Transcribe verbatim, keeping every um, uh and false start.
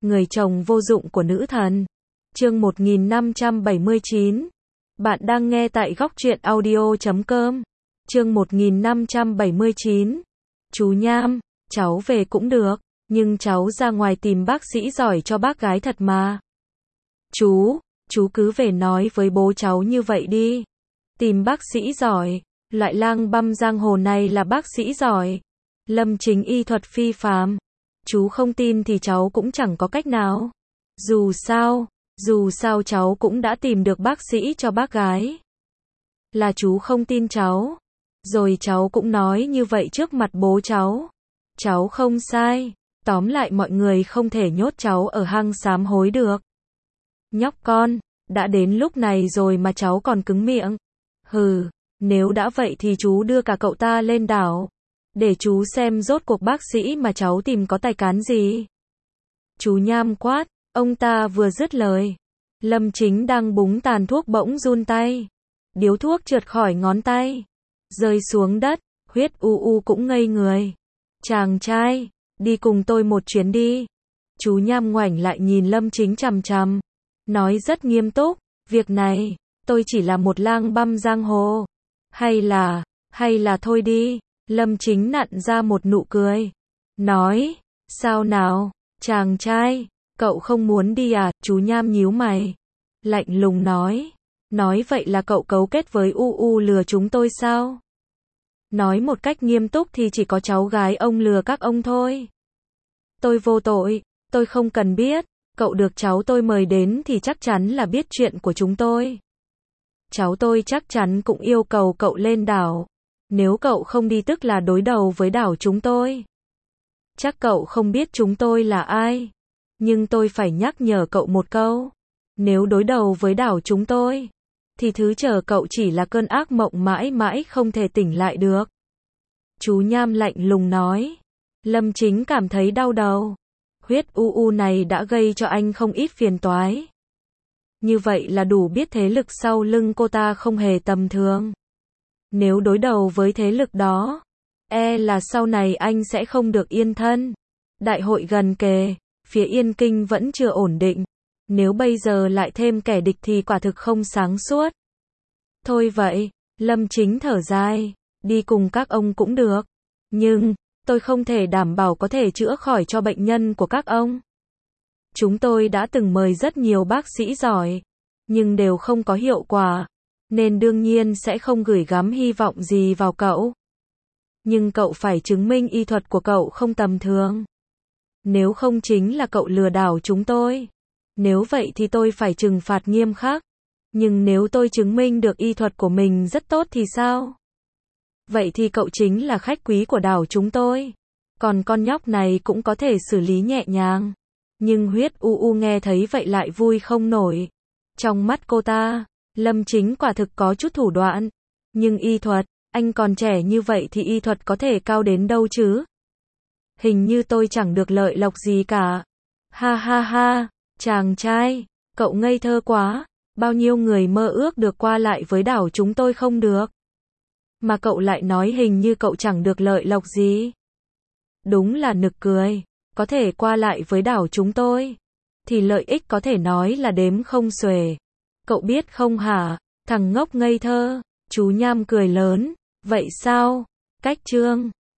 Người chồng vô dụng của nữ thần. Chương một nghìn năm trăm bảy mươi chín. Bạn đang nghe tại góc truyện audio chấm com. Chương một nghìn năm trăm bảy mươi chín. Chú Nham, cháu về cũng được, nhưng cháu ra ngoài tìm bác sĩ giỏi cho bác gái thật mà. Chú, chú cứ về nói với bố cháu như vậy đi. Tìm bác sĩ giỏi, loại lang băm giang hồ này là bác sĩ giỏi. Lâm Chính y thuật phi phàm. Chú không tin thì cháu cũng chẳng có cách nào. Dù sao, dù sao cháu cũng đã tìm được bác sĩ cho bác gái. Là chú không tin cháu. Rồi cháu cũng nói như vậy trước mặt bố cháu. Cháu không sai. Tóm lại mọi người không thể nhốt cháu ở hang sám hối được. Nhóc con, đã đến lúc này rồi mà cháu còn cứng miệng. Hừ, nếu đã vậy thì chú đưa cả cậu ta lên đảo. Để chú xem rốt cuộc bác sĩ mà cháu tìm có tài cán gì. Chú Nham quát, ông ta vừa dứt lời. Lâm Chính đang búng tàn thuốc bỗng run tay. Điếu thuốc trượt khỏi ngón tay. Rơi xuống đất, Huyết U U cũng ngây người. Chàng trai, đi cùng tôi một chuyến đi. Chú Nham ngoảnh lại nhìn Lâm Chính chằm chằm. Nói rất nghiêm túc, việc này, tôi chỉ là một lang băm giang hồ. Hay là, hay là thôi đi. Lâm Chính nặn ra một nụ cười. Nói, sao nào, chàng trai, cậu không muốn đi à? Chú Nham nhíu mày. Lạnh lùng nói. Nói vậy là cậu cấu kết với U U lừa chúng tôi sao? Nói một cách nghiêm túc thì chỉ có cháu gái ông lừa các ông thôi. Tôi vô tội, tôi không cần biết. Cậu được cháu tôi mời đến thì chắc chắn là biết chuyện của chúng tôi. Cháu tôi chắc chắn cũng yêu cầu cậu lên đảo. Nếu cậu không đi tức là đối đầu với đảo chúng tôi. Chắc cậu không biết chúng tôi là ai. Nhưng tôi phải nhắc nhở cậu một câu. Nếu đối đầu với đảo chúng tôi, thì thứ chờ cậu chỉ là cơn ác mộng mãi mãi không thể tỉnh lại được. Chú Nham lạnh lùng nói. Lâm Chính cảm thấy đau đầu. Huyết U U này đã gây cho anh không ít phiền toái. Như vậy là đủ biết thế lực sau lưng cô ta không hề tầm thường. Nếu đối đầu với thế lực đó, e là sau này anh sẽ không được yên thân. Đại hội gần kề, phía Yên Kinh vẫn chưa ổn định. Nếu bây giờ lại thêm kẻ địch thì quả thực không sáng suốt. Thôi vậy, Lâm Chính thở dài, đi cùng các ông cũng được. Nhưng, tôi không thể đảm bảo có thể chữa khỏi cho bệnh nhân của các ông. Chúng tôi đã từng mời rất nhiều bác sĩ giỏi, nhưng đều không có hiệu quả. Nên đương nhiên sẽ không gửi gắm hy vọng gì vào cậu. Nhưng cậu phải chứng minh y thuật của cậu không tầm thường. Nếu không chính là cậu lừa đảo chúng tôi. Nếu vậy thì tôi phải trừng phạt nghiêm khắc. Nhưng nếu tôi chứng minh được y thuật của mình rất tốt thì sao? Vậy thì cậu chính là khách quý của đảo chúng tôi. Còn con nhóc này cũng có thể xử lý nhẹ nhàng. Nhưng Huyết U U nghe thấy vậy lại vui không nổi. Trong mắt cô ta, Lâm Chính quả thực có chút thủ đoạn. Nhưng y thuật, anh còn trẻ như vậy thì y thuật có thể cao đến đâu chứ? Hình như tôi chẳng được lợi lộc gì cả. Ha ha ha, chàng trai, cậu ngây thơ quá. Bao nhiêu người mơ ước được qua lại với đảo chúng tôi không được. Mà cậu lại nói hình như cậu chẳng được lợi lộc gì. Đúng là nực cười. Có thể qua lại với đảo chúng tôi, thì lợi ích có thể nói là đếm không xuể. Cậu biết không hả, thằng ngốc ngây thơ. Chú Nham cười lớn. Vậy sao? Cách chương